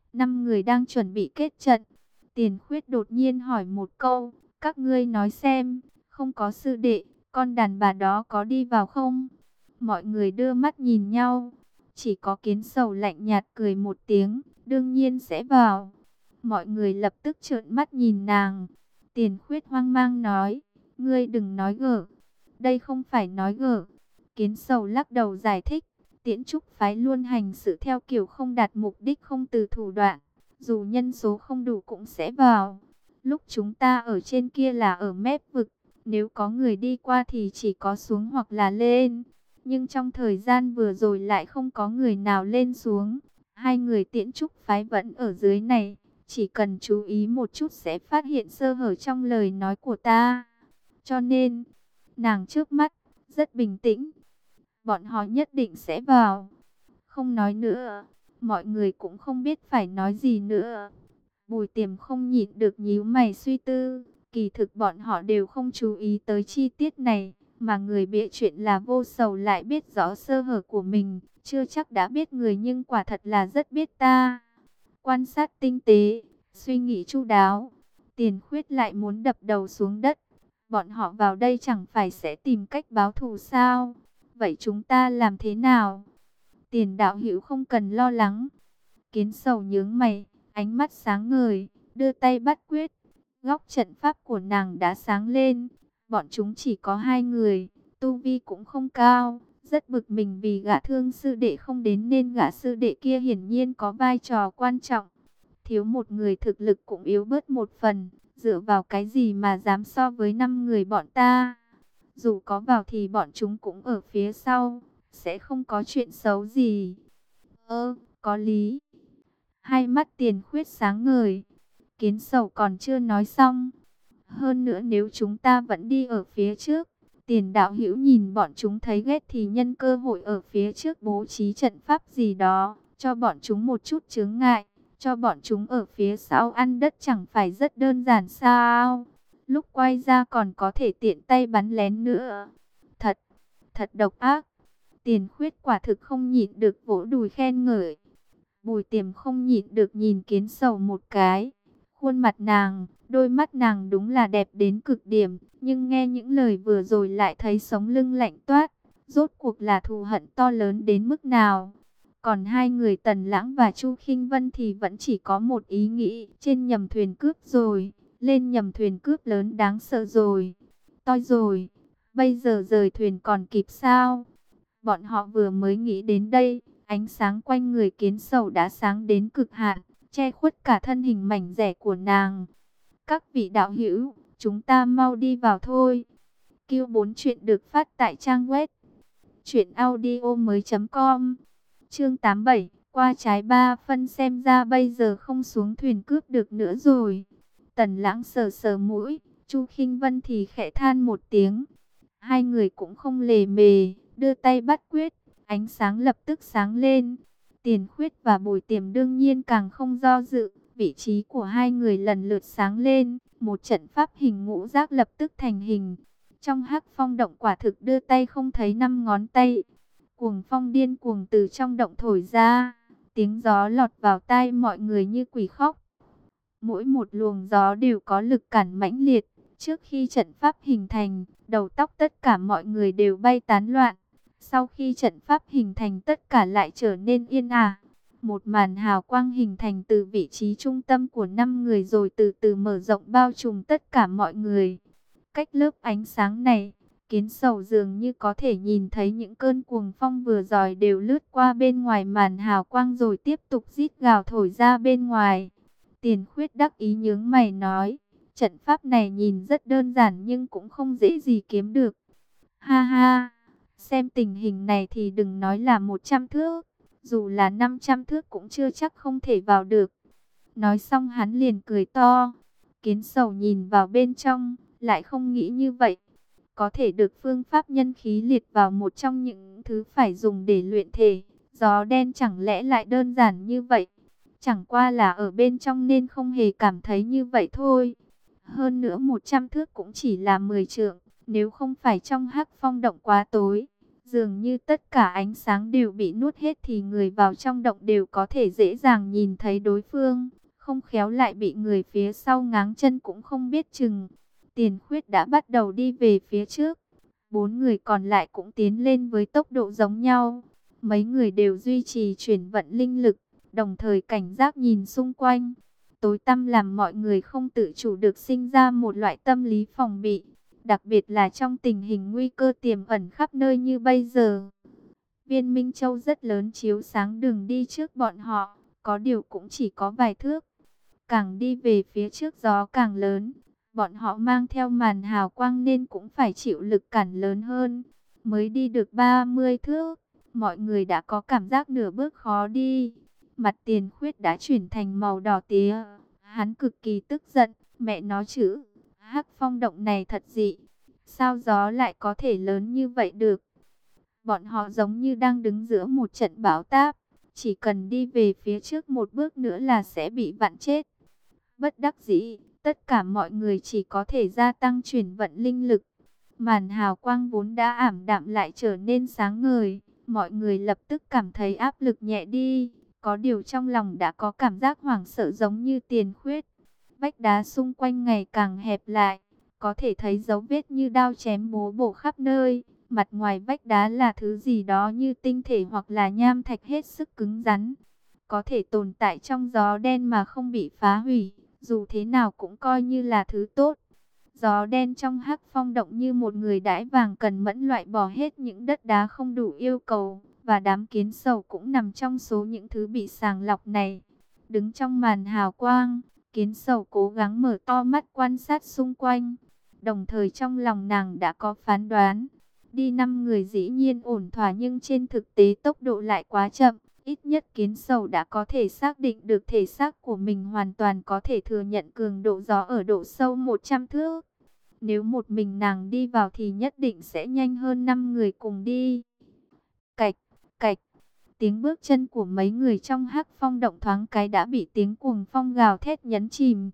5 người đang chuẩn bị kết trận. Tiền Khuyết đột nhiên hỏi một câu, các ngươi nói xem, không có sư đệ, con đàn bà đó có đi vào không? Mọi người đưa mắt nhìn nhau, chỉ có Kiến Sầu lạnh nhạt cười một tiếng, đương nhiên sẽ vào. Mọi người lập tức trợn mắt nhìn nàng. Tiền Khuyết hoang mang nói, ngươi đừng nói gở, đây không phải nói gở. Kiến Sầu lắc đầu giải thích, Tiễn Trúc phái luôn hành sự theo kiểu không đạt mục đích không từ thủ đoạn, dù nhân số không đủ cũng sẽ vào. Lúc chúng ta ở trên kia là ở mép vực, nếu có người đi qua thì chỉ có xuống hoặc là lên. Nhưng trong thời gian vừa rồi lại không có người nào lên xuống. Hai người Tiễn Trúc phái vẫn ở dưới này, chỉ cần chú ý một chút sẽ phát hiện sơ hở trong lời nói của ta. Cho nên, nàng trước mắt rất bình tĩnh. Bọn họ nhất định sẽ vào. Không nói nữa, mọi người cũng không biết phải nói gì nữa. Bùi Tiềm không nhịn được nhíu mày suy tư. Kỳ thực bọn họ đều không chú ý tới chi tiết này, mà người bịa chuyện là Vô Sầu lại biết rõ sơ hở của mình, chưa chắc đã biết người nhưng quả thật là rất biết ta. Quan sát tinh tế, suy nghĩ chu đáo, Tiền Khuyết lại muốn đập đầu xuống đất. Bọn họ vào đây chẳng phải sẽ tìm cách báo thù sao? Vậy chúng ta làm thế nào? Tiền đạo hữu không cần lo lắng. Kiến Sầu nhướng mày, ánh mắt sáng ngời, đưa tay bắt quyết. Góc trận pháp của nàng đã sáng lên. Bọn chúng chỉ có 2 người, tu vi cũng không cao. Rất bực mình vì gã thương sư đệ không đến nên gã sư đệ kia hiển nhiên có vai trò quan trọng. Thiếu một người thực lực cũng yếu bớt một phần. Dựa vào cái gì mà dám so với 5 người bọn ta? Dù có vào thì bọn chúng cũng ở phía sau, sẽ không có chuyện xấu gì. Có lý. Hai mắt Tiền Khuyết sáng ngời. Kiến Sầu còn chưa nói xong. Hơn nữa nếu chúng ta vẫn đi ở phía trước, Tiền đạo hữu nhìn bọn chúng thấy ghét thì nhân cơ hội ở phía trước bố trí trận pháp gì đó, cho bọn chúng một chút chướng ngại, cho bọn chúng ở phía sau ăn đất chẳng phải rất đơn giản sao? Lúc quay ra còn có thể tiện tay bắn lén nữa. Thật, thật độc ác. Tiền Khuyết quả thực không nhịn được vỗ đùi khen ngợi. Bùi Tiềm không nhịn được nhìn Kiến Sầu một cái. Khuôn mặt nàng, đôi mắt nàng đúng là đẹp đến cực điểm, nhưng nghe những lời vừa rồi lại thấy sống lưng lạnh toát. Rốt cuộc là thù hận to lớn đến mức nào? Còn hai người Tần Lãng và Chu Khinh Vân thì vẫn chỉ có một ý nghĩ, trên nhầm thuyền cướp rồi, lên nhầm thuyền cướp lớn đáng sợ rồi. Toi rồi, bây giờ rời thuyền còn kịp sao? Bọn họ vừa mới nghĩ đến đây, ánh sáng quanh người Kiến Sầu đã sáng đến cực hạn, che khuất cả thân hình mảnh dẻ của nàng. Các vị đạo hữu, chúng ta mau đi vào thôi. Q4 chuyện được phát tại trang web truyệnaudiomoi.com. Chương 87, qua trái 3 phân xem ra bây giờ không xuống thuyền cướp được nữa rồi. Tần Lãng sờ sờ mũi, Chu Khinh Vân thì khẽ than một tiếng. Hai người cũng không lề mề, đưa tay bắt quyết, ánh sáng lập tức sáng lên. Tiền Khuyết và Bùi Tiềm đương nhiên càng không do dự, vị trí của hai người lần lượt sáng lên, một trận pháp hình ngũ giác lập tức thành hình. Trong hắc phong động quả thực đưa tay không thấy 5 ngón tay. Cuồng phong điên cuồng từ trong động thổi ra, tiếng gió lọt vào tai mọi người như quỷ khóc. Mỗi một luồng gió đều có lực cản mãnh liệt. Trước khi trận pháp hình thành, đầu tóc tất cả mọi người đều bay tán loạn. Sau khi trận pháp hình thành tất cả lại trở nên yên ả. Một màn hào quang hình thành từ vị trí trung tâm của 5 người rồi từ từ mở rộng bao trùm tất cả mọi người. Cách lớp ánh sáng này, Kiến Sầu dường như có thể nhìn thấy những cơn cuồng phong vừa rồi đều lướt qua bên ngoài màn hào quang rồi tiếp tục rít gào thổi ra bên ngoài. Tiền Khuyết đắc ý nhướng mày nói, trận pháp này nhìn rất đơn giản nhưng cũng không dễ gì kiếm được. Ha ha, xem tình hình này thì đừng nói là 100 thước, dù là 500 thước cũng chưa chắc không thể vào được. Nói xong hắn liền cười to. Kiến Sầu nhìn vào bên trong, lại không nghĩ như vậy. Có thể được phương pháp nhân khí liệt vào một trong những thứ phải dùng để luyện thể. Gió đen chẳng lẽ lại đơn giản như vậy? Chẳng qua là ở bên trong nên không hề cảm thấy như vậy thôi. Hơn nữa 100 thước cũng chỉ là 10 trượng. Nếu không phải trong hắc phong động quá tối, Dường như tất cả ánh sáng đều bị nuốt hết thì người vào trong động đều có thể dễ dàng nhìn thấy đối phương. Không khéo lại bị người phía sau ngáng chân cũng không biết chừng. Tiền Khuyết đã bắt đầu đi về phía trước. 4 người còn lại cũng tiến lên với tốc độ giống nhau. Mấy người đều duy trì chuyển vận linh lực, đồng thời cảnh giác nhìn xung quanh. Tối tăm làm mọi người không tự chủ được sinh ra một loại tâm lý phòng bị. Đặc biệt là trong tình hình nguy cơ tiềm ẩn khắp nơi như bây giờ. Viên Minh Châu rất lớn chiếu sáng đường đi trước bọn họ, có điều cũng chỉ có vài thước. Càng đi về phía trước gió càng lớn, bọn họ mang theo màn hào quang nên cũng phải chịu lực cản lớn hơn. Mới đi được 30 thước, mọi người đã có cảm giác nửa bước khó đi. Mặt Tiền Khuyết đã chuyển thành màu đỏ tía, hắn cực kỳ tức giận, mẹ nó chứ, Hắc Phong động này thật dị, sao gió lại có thể lớn như vậy được. Bọn họ giống như đang đứng giữa một trận bão táp, chỉ cần đi về phía trước một bước nữa là sẽ bị vặn chết. Bất đắc dĩ, tất cả mọi người chỉ có thể gia tăng chuyển vận linh lực. Màn hào quang vốn đã ảm đạm lại trở nên sáng ngời, mọi người lập tức cảm thấy áp lực nhẹ đi. Có điều trong lòng đã có cảm giác hoảng sợ giống như Tiền Khuyết. Vách đá xung quanh ngày càng hẹp lại, có thể thấy dấu vết như đao chém búa bổ khắp nơi. Mặt ngoài vách đá là thứ gì đó như tinh thể hoặc là nham thạch hết sức cứng rắn, có thể tồn tại trong gió đen mà không bị phá hủy, dù thế nào cũng coi như là thứ tốt. Gió đen trong Hắc Phong động như một người đãi vàng cần mẫn loại bỏ hết những đất đá không đủ yêu cầu, và đám kiến sầu cũng nằm trong số những thứ bị sàng lọc này. Đứng trong màn hào quang, kiến sầu cố gắng mở to mắt quan sát xung quanh, đồng thời trong lòng nàng đã có phán đoán. Đi 5 người dĩ nhiên ổn thỏa nhưng trên thực tế tốc độ lại quá chậm. Ít nhất kiến sầu đã có thể xác định được thể xác của mình hoàn toàn có thể thừa nhận cường độ gió ở độ sâu 100 thước. Nếu một mình nàng đi vào thì nhất định sẽ nhanh hơn 5 người cùng đi. Cạch, cạch, tiếng bước chân của mấy người trong Hắc Phong động thoáng cái đã bị tiếng cuồng phong gào thét nhấn chìm.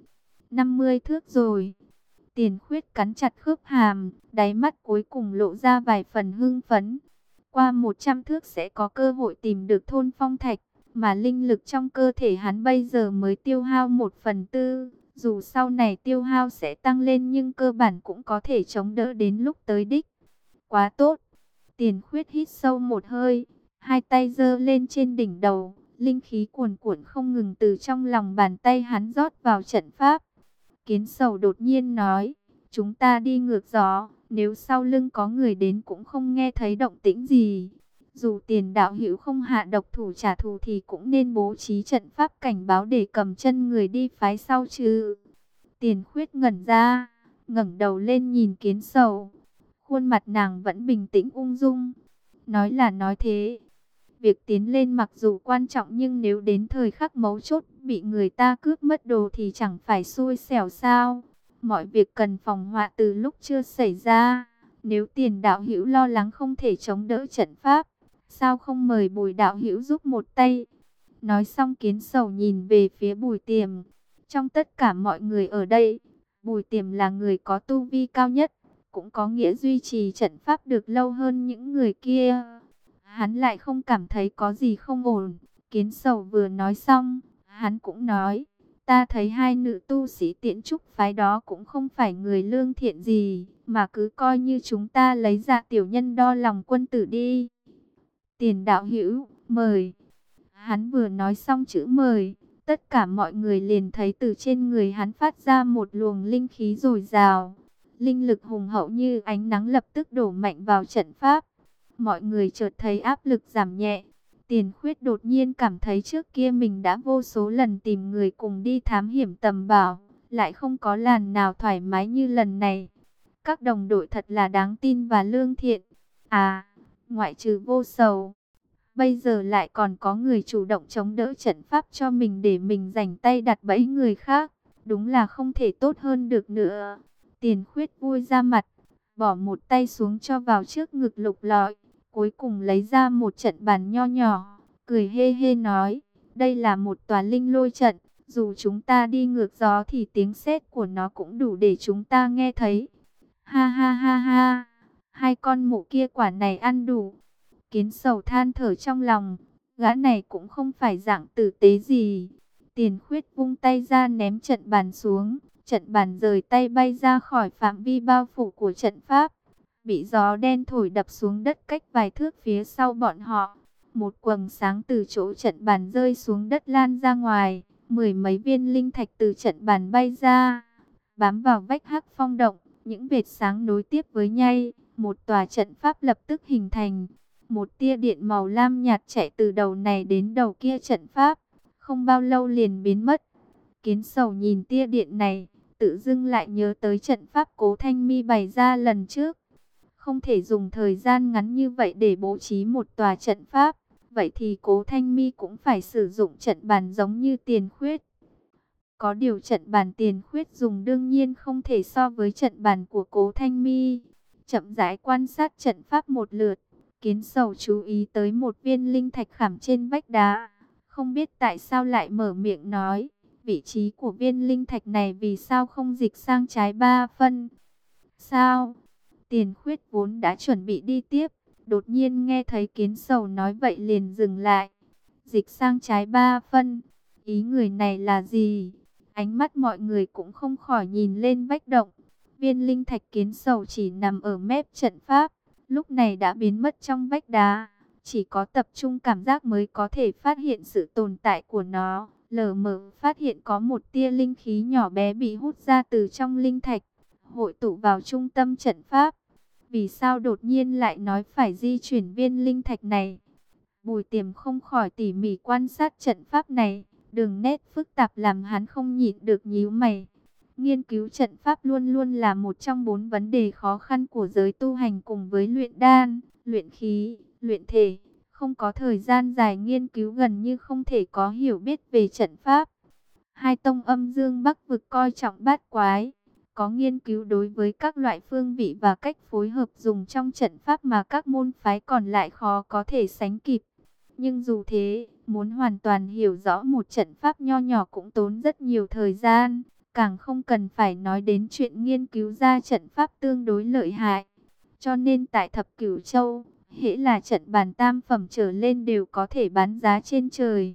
50 thước rồi. Tiền Khuyết cắn chặt khớp hàm, đáy mắt cuối cùng lộ ra vài phần hưng phấn. Qua 100 thước sẽ có cơ hội tìm được thôn phong thạch, mà linh lực trong cơ thể hắn bây giờ mới tiêu hao 1/4. Dù sau này tiêu hao sẽ tăng lên nhưng cơ bản cũng có thể chống đỡ đến lúc tới đích. Quá tốt! Tiền Khuyết hít sâu một hơi, hai tay giơ lên trên đỉnh đầu, linh khí cuồn cuộn không ngừng từ trong lòng bàn tay hắn rót vào trận pháp. Kiến sầu đột nhiên nói, chúng ta đi ngược gió, nếu sau lưng có người đến cũng không nghe thấy động tĩnh gì. Dù Tiền đạo hữu không hạ độc thủ trả thù thì cũng nên bố trí trận pháp cảnh báo để cầm chân người đi phái sau chứ. Tiền Khuyết ngẩn ra, ngẩng đầu lên nhìn kiến sầu. Khuôn mặt nàng vẫn bình tĩnh ung dung. Nói là nói thế. Việc tiến lên mặc dù quan trọng nhưng nếu đến thời khắc mấu chốt bị người ta cướp mất đồ thì chẳng phải xui xẻo sao. Mọi việc cần phòng họa từ lúc chưa xảy ra. Nếu Tiền đạo hữu lo lắng không thể chống đỡ trận pháp, sao không mời Bùi đạo hữu giúp một tay. Nói xong kiến sầu nhìn về phía Bùi Tiềm. Trong tất cả mọi người ở đây, Bùi Tiềm là người có tu vi cao nhất, cũng có nghĩa duy trì trận pháp được lâu hơn những người kia. Hắn lại không cảm thấy có gì không ổn. Kiến sầu vừa nói xong, hắn cũng nói, ta thấy hai nữ tu sĩ Tiễn Trúc phái đó cũng không phải người lương thiện gì, mà cứ coi như chúng ta lấy Dạ tiểu nhân đo lòng quân tử đi. Tiền đạo hữu, mời. Hắn vừa nói xong chữ mời, tất cả mọi người liền thấy từ trên người hắn phát ra một luồng linh khí dồi dào. Linh lực hùng hậu như ánh nắng lập tức đổ mạnh vào trận pháp. Mọi người chợt thấy áp lực giảm nhẹ. Tiền Khuyết đột nhiên cảm thấy trước kia mình đã vô số lần tìm người cùng đi thám hiểm tầm bảo, lại không có lần nào thoải mái như lần này. Các đồng đội thật là đáng tin và lương thiện. À, ngoại trừ Vô Sầu, bây giờ lại còn có người chủ động chống đỡ trận pháp cho mình để mình rảnh tay đặt bẫy người khác. Đúng là không thể tốt hơn được nữa. Tiền Khuyết vui ra mặt, bỏ một tay xuống cho vào trước ngực lục lọi. Cuối cùng lấy ra một trận bàn nho nhỏ, cười hê hê nói, đây là một tòa linh lôi trận, dù chúng ta đi ngược gió thì tiếng sét của nó cũng đủ để chúng ta nghe thấy. Ha ha ha ha, hai con mụ kia quả này ăn đủ. Kiến Sầu than thở trong lòng, gã này cũng không phải dạng tử tế gì. Tiền Khuyết vung tay ra ném trận bàn xuống, trận bàn rời tay bay ra khỏi phạm vi bao phủ của trận pháp, bị gió đen thổi đập xuống đất cách vài thước phía sau bọn họ. Một quầng sáng từ chỗ trận bàn rơi xuống đất lan ra ngoài, 10 mấy viên linh thạch từ trận bàn bay ra, bám vào vách hắc phong động, những vệt sáng nối tiếp với nhau, một tòa trận pháp lập tức hình thành. Một tia điện màu lam nhạt chạy từ đầu này đến đầu kia trận pháp, không bao lâu liền biến mất. Kiến Sầu nhìn tia điện này, tự dưng lại nhớ tới trận pháp Cố Thanh Mi bày ra lần trước. Không thể dùng thời gian ngắn như vậy để bố trí một tòa trận pháp, vậy thì Cố Thanh Mi cũng phải sử dụng trận bàn giống như Tiền Khuyết. Có điều trận bàn Tiền Khuyết dùng đương nhiên không thể so với trận bàn của Cố Thanh Mi. Chậm rãi quan sát trận pháp một lượt, Kiến Sầu chú ý tới một viên linh thạch khảm trên vách đá. Không biết tại sao lại mở miệng nói, vị trí của viên linh thạch này vì sao không dịch sang trái 3 phân? Sao? Tiền Khuyết vốn đã chuẩn bị đi tiếp, đột nhiên nghe thấy Kiến Sầu nói vậy liền dừng lại. Dịch sang trái 3 phân, ý người này là gì? Ánh mắt mọi người cũng không khỏi nhìn lên vách động. Viên linh thạch Kiến Sầu chỉ nằm ở mép trận pháp, lúc này đã biến mất trong vách đá. Chỉ có tập trung cảm giác mới có thể phát hiện sự tồn tại của nó. Lờ mờ phát hiện có một tia linh khí nhỏ bé bị hút ra từ trong linh thạch, hội tụ vào trung tâm trận pháp. Vì sao đột nhiên lại nói phải di chuyển viên linh thạch này? Bùi Tiềm không khỏi tỉ mỉ quan sát trận pháp này, đường nét phức tạp làm hắn không nhịn được nhíu mày. Nghiên cứu trận pháp luôn luôn là một trong 4 vấn đề khó khăn của giới tu hành cùng với luyện đan, luyện khí, luyện thể. Không có thời gian dài nghiên cứu gần như không thể có hiểu biết về trận pháp. Hai tông âm dương bắc vực coi trọng bát quái, có nghiên cứu đối với các loại phương vị và cách phối hợp dùng trong trận pháp mà các môn phái còn lại khó có thể sánh kịp. Nhưng dù thế, muốn hoàn toàn hiểu rõ một trận pháp nho nhỏ cũng tốn rất nhiều thời gian, càng không cần phải nói đến chuyện nghiên cứu ra trận pháp tương đối lợi hại. Cho nên tại Thập Cửu Châu, hễ là trận bàn tam phẩm trở lên đều có thể bán giá trên trời.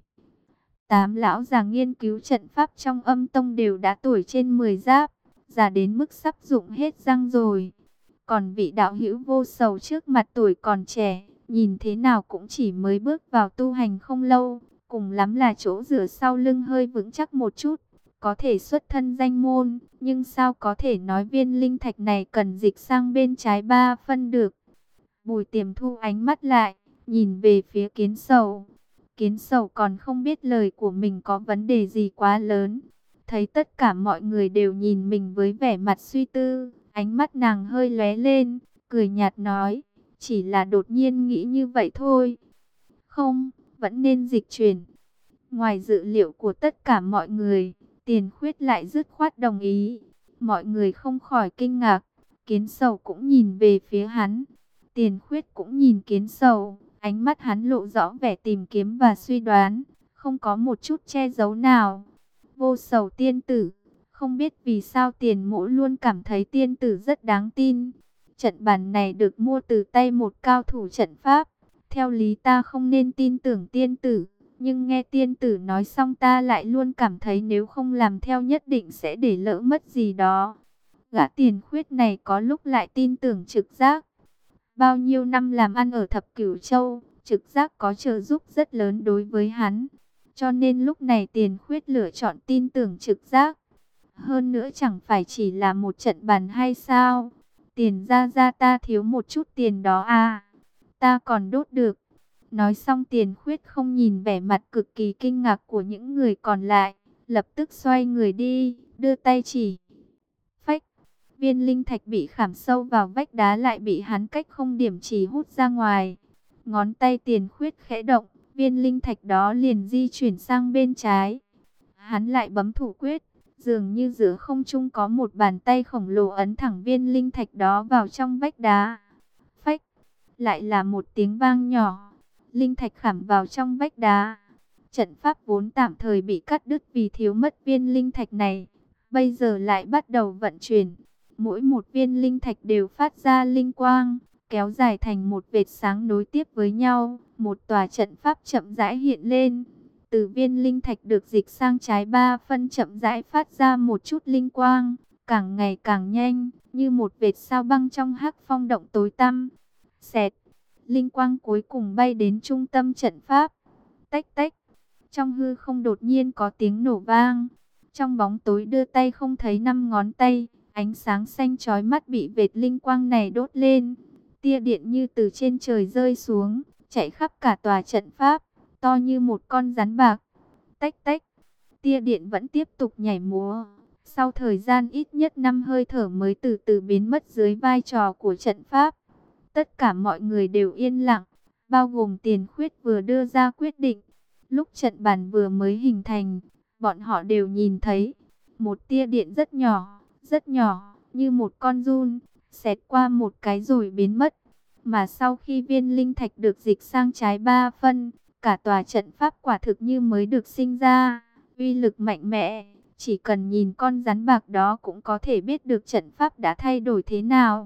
8 lão già nghiên cứu trận pháp trong âm tông đều đã tuổi trên 10 giáp, già đến mức sắp rụng hết răng rồi. Còn vị đạo hữu Vô Sầu trước mặt tuổi còn trẻ, nhìn thế nào cũng chỉ mới bước vào tu hành không lâu, cùng lắm là chỗ dựa sau lưng hơi vững chắc một chút, có thể xuất thân danh môn, nhưng sao có thể nói viên linh thạch này cần dịch sang bên trái 3 phân được. Bùi Tiềm thu ánh mắt lại, nhìn về phía Kiến Sầu. Kiến Sầu còn không biết lời của mình có vấn đề gì quá lớn. Thấy tất cả mọi người đều nhìn mình với vẻ mặt suy tư, ánh mắt nàng hơi lóe lên, cười nhạt nói, chỉ là đột nhiên nghĩ như vậy thôi. Không, vẫn nên dịch chuyển. Ngoài dự liệu của tất cả mọi người, Tiền Khuyết lại dứt khoát đồng ý. Mọi người không khỏi kinh ngạc, Kiến Sầu cũng nhìn về phía hắn. Tiền Khuyết cũng nhìn Kiến Sầu, ánh mắt hắn lộ rõ vẻ tìm kiếm và suy đoán, không có một chút che giấu nào. Vô Sầu tiên tử, không biết vì sao Tiền Mỗ luôn cảm thấy tiên tử rất đáng tin. Trận bàn này được mua từ tay một cao thủ trận pháp, theo lý ta không nên tin tưởng tiên tử, nhưng nghe tiên tử nói xong ta lại luôn cảm thấy nếu không làm theo nhất định sẽ để lỡ mất gì đó. Gã Tiền Khuyết này có lúc lại tin tưởng trực giác. Bao nhiêu năm làm ăn ở Thập Cửu Châu, trực giác có trợ giúp rất lớn đối với hắn. Cho nên lúc này Tiền Khuyết lựa chọn tin tưởng trực giác. Hơn nữa chẳng phải chỉ là một trận bàn hay sao? Tiền ra ta thiếu một chút tiền đó à? Ta còn đốt được. Nói xong Tiền Khuyết không nhìn vẻ mặt cực kỳ kinh ngạc của những người còn lại, lập tức xoay người đi, đưa tay chỉ. Phách, viên linh thạch bị khảm sâu vào vách đá lại bị hắn cách không điểm chỉ hút ra ngoài. Ngón tay Tiền Khuyết khẽ động, viên linh thạch đó liền di chuyển sang bên trái. Hắn lại bấm thủ quyết, dường như giữa không trung có một bàn tay khổng lồ ấn thẳng viên linh thạch đó vào trong vách đá. Phách, lại là một tiếng vang nhỏ, linh thạch khảm vào trong vách đá. Trận pháp vốn tạm thời bị cắt đứt vì thiếu mất viên linh thạch này, bây giờ lại bắt đầu vận chuyển. Mỗi một viên linh thạch đều phát ra linh quang, kéo dài thành một vệt sáng nối tiếp với nhau. Một tòa trận pháp chậm rãi hiện lên. Từ viên linh thạch được dịch sang trái 3 phân chậm rãi phát ra một chút linh quang, càng ngày càng nhanh, như một vệt sao băng trong hắc phong động tối tăm. Xẹt, linh quang cuối cùng bay đến trung tâm trận pháp. Tách tách, trong hư không đột nhiên có tiếng nổ vang. Trong bóng tối đưa tay không thấy 5 ngón tay, ánh sáng xanh chói mắt bị vệt linh quang này đốt lên. Tia điện như từ trên trời rơi xuống, chạy khắp cả tòa trận pháp, to như một con rắn bạc. Tách tách, tia điện vẫn tiếp tục nhảy múa. Sau thời gian ít nhất 5 hơi thở mới từ từ biến mất dưới vai trò của trận pháp. Tất cả mọi người đều yên lặng, bao gồm Tiền Khuyết vừa đưa ra quyết định. Lúc trận bàn vừa mới hình thành, bọn họ đều nhìn thấy một tia điện rất nhỏ, như một con giun, xẹt qua một cái rồi biến mất. Mà sau khi viên linh thạch được dịch sang trái 3 phân, cả tòa trận pháp quả thực như mới được sinh ra, uy lực mạnh mẽ. Chỉ cần nhìn con rắn bạc đó cũng có thể biết được trận pháp đã thay đổi thế nào.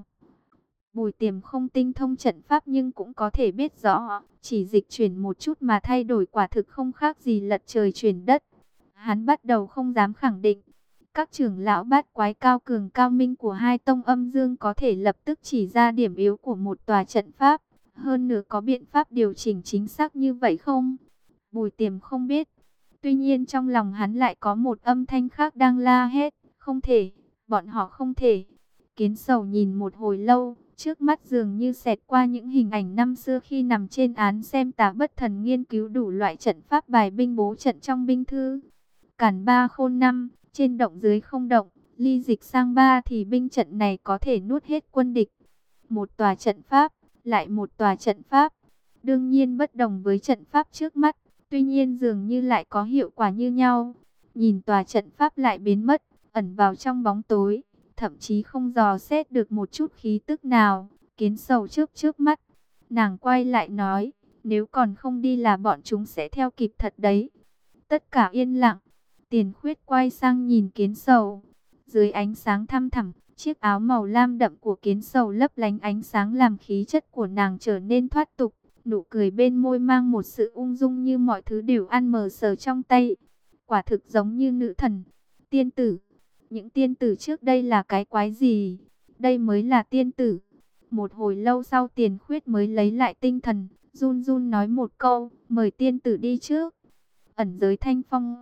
Bùi Tiềm không tinh thông trận pháp nhưng cũng có thể biết rõ, chỉ dịch chuyển một chút mà thay đổi quả thực không khác gì lật trời chuyển đất. Hắn bắt đầu không dám khẳng định, các trưởng lão bát quái cao cường cao minh của hai tông âm dương có thể lập tức chỉ ra điểm yếu của một tòa trận pháp. Hơn nữa có biện pháp điều chỉnh chính xác như vậy không? Bùi Tiềm không biết. Tuy nhiên trong lòng hắn lại có một âm thanh khác đang la hét, không thể, bọn họ không thể. Kiến Sầu nhìn một hồi lâu, trước mắt dường như xẹt qua những hình ảnh năm xưa khi nằm trên án xem Tả Bất Thần nghiên cứu đủ loại trận pháp bài binh bố trận trong binh thư. Càn 3 khôn 5, trên động dưới không động, ly dịch sang 3 thì binh trận này có thể nuốt hết quân địch. Một tòa trận pháp, lại một tòa trận pháp, đương nhiên bất đồng với trận pháp trước mắt, tuy nhiên dường như lại có hiệu quả như nhau. Nhìn tòa trận pháp lại biến mất, ẩn vào trong bóng tối, thậm chí không dò xét được một chút khí tức nào. Kiến Sầu chớp chớp mắt, nàng quay lại nói, nếu còn không đi là bọn chúng sẽ theo kịp thật đấy. Tất cả yên lặng. Tiền Khuyết quay sang nhìn Kiến Sầu. Dưới ánh sáng thăm thẳm, chiếc áo màu lam đậm của Kiến Sầu lấp lánh ánh sáng làm khí chất của nàng trở nên thoát tục. Nụ cười bên môi mang một sự ung dung như mọi thứ đều ăn mờ sờ trong tay. Quả thực giống như nữ thần. Tiên tử. Những tiên tử trước đây là cái quái gì? Đây mới là tiên tử. Một hồi lâu sau Tiền Khuyết mới lấy lại tinh thần, run run nói một câu, mời tiên tử đi trước. Ẩn giới Thanh Phong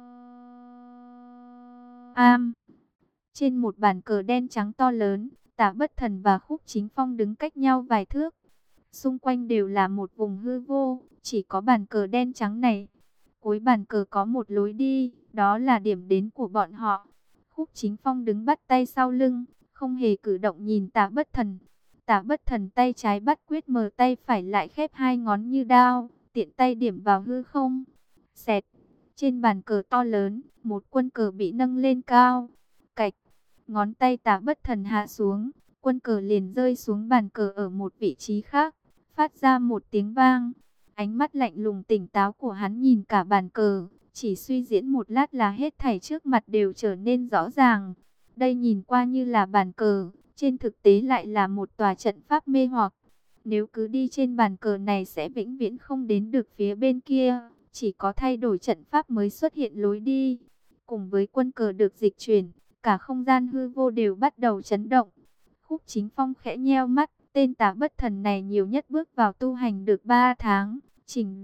Am. Trên một bàn cờ đen trắng to lớn, Tả Bất Thần và Khúc Chính Phong đứng cách nhau vài thước. Xung quanh đều là một vùng hư vô, chỉ có bàn cờ đen trắng này. Cuối bàn cờ có một lối đi, đó là điểm đến của bọn họ. Khúc Chính Phong đứng bắt tay sau lưng, không hề cử động nhìn Tả Bất Thần. Tả Bất Thần tay trái bắt quyết mờ, tay phải lại khép hai ngón như đao, tiện tay điểm vào hư không. Xẹt, trên bàn cờ to lớn, một quân cờ bị nâng lên cao. Cạch, ngón tay Tả Bất Thần hạ xuống, quân cờ liền rơi xuống bàn cờ ở một vị trí khác, phát ra một tiếng vang. Ánh mắt lạnh lùng tỉnh táo của hắn nhìn cả bàn cờ, chỉ suy diễn một lát là hết thảy trước mặt đều trở nên rõ ràng. Đây nhìn qua như là bàn cờ, trên thực tế lại là một tòa trận pháp mê hoặc. Nếu cứ đi trên bàn cờ này sẽ vĩnh viễn không đến được phía bên kia, chỉ có thay đổi trận pháp mới xuất hiện lối đi. Cùng với quân cờ được dịch chuyển, cả không gian hư vô đều bắt đầu chấn động. Khúc Chính Phong khẽ nheo mắt, tên Tả Bất Thần này nhiều nhất bước vào tu hành được 3 tháng, trình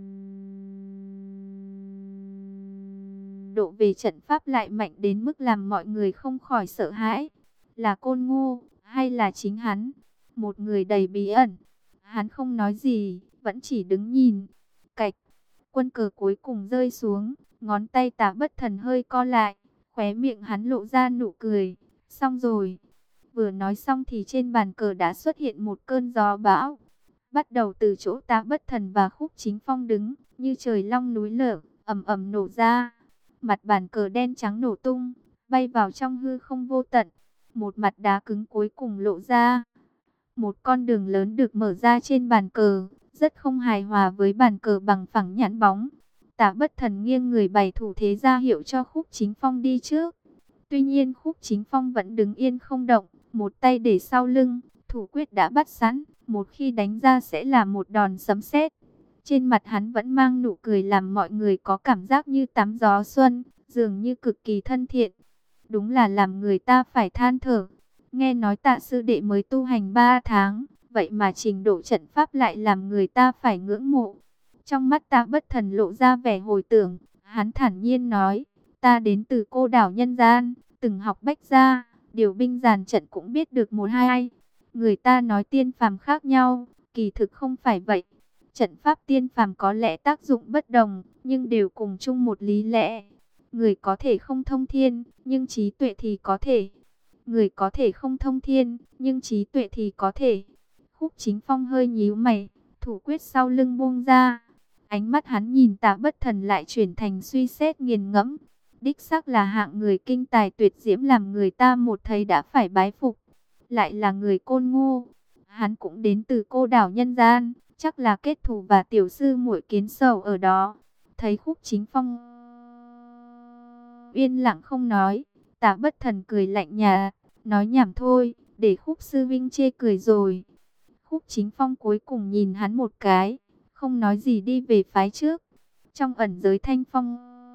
độ về trận pháp lại mạnh đến mức làm mọi người không khỏi sợ hãi. Là Côn Ngô, hay là chính hắn? Một người đầy bí ẩn. Hắn không nói gì, vẫn chỉ đứng nhìn. Cạch, quân cờ cuối cùng rơi xuống, ngón tay Tả Bất Thần hơi co lại, khóe miệng hắn lộ ra nụ cười. Xong rồi. Vừa nói xong thì trên bàn cờ đã xuất hiện một cơn gió bão. Bắt đầu từ chỗ Tả Bất Thần và Khúc Chính Phong đứng, như trời long núi lở, ầm ầm nổ ra. Mặt bàn cờ đen trắng nổ tung, bay vào trong hư không vô tận. Một mặt đá cứng cuối cùng lộ ra. Một con đường lớn được mở ra trên bàn cờ, rất không hài hòa với bàn cờ bằng phẳng nhẵn bóng. Tả Bất Thần nghiêng người bày thủ thế ra hiệu cho Khúc Chính Phong đi trước. Tuy nhiên Khúc Chính Phong vẫn đứng yên không động, một tay để sau lưng, thủ quyết đã bắt sẵn, một khi đánh ra sẽ là một đòn sấm sét. Trên mặt hắn vẫn mang nụ cười làm mọi người có cảm giác như tắm gió xuân, dường như cực kỳ thân thiện. Đúng là làm người ta phải than thở. Nghe nói Tạ sư đệ mới tu hành 3 tháng, vậy mà trình độ trận pháp lại làm người ta phải ngưỡng mộ. Trong mắt Tạ Bất Thần lộ ra vẻ hồi tưởng, hắn thản nhiên nói, ta đến từ cô đảo nhân gian, từng học bách gia, điều binh dàn trận cũng biết được một hai. Người ta nói tiên phàm khác nhau, kỳ thực không phải vậy. Trận pháp tiên phàm có lẽ tác dụng bất đồng, nhưng đều cùng chung một lý lẽ. Người có thể không thông thiên, nhưng trí tuệ thì có thể. Người có thể không thông thiên, nhưng trí tuệ thì có thể. Khúc Chính Phong hơi nhíu mày, thủ quyết sau lưng buông ra. Ánh mắt hắn nhìn Tạ Bất Thần lại chuyển thành suy xét nghiền ngẫm. Đích xác là hạng người kinh tài tuyệt diễm làm người ta một thấy đã phải bái phục. Lại là người Côn Ngô. Hắn cũng đến từ cô đảo nhân gian, chắc là kết thù và tiểu sư muội Kiến Sầu ở đó. Thấy Khúc Chính Phong yên lặng không nói, Tạ Bất Thần cười lạnh nhạt, nói nhảm thôi, để Khúc sư vinh chê cười rồi. Khúc Chính Phong cuối cùng nhìn hắn một cái, không nói gì đi về phái trước. Trong ẩn giới Thanh Phong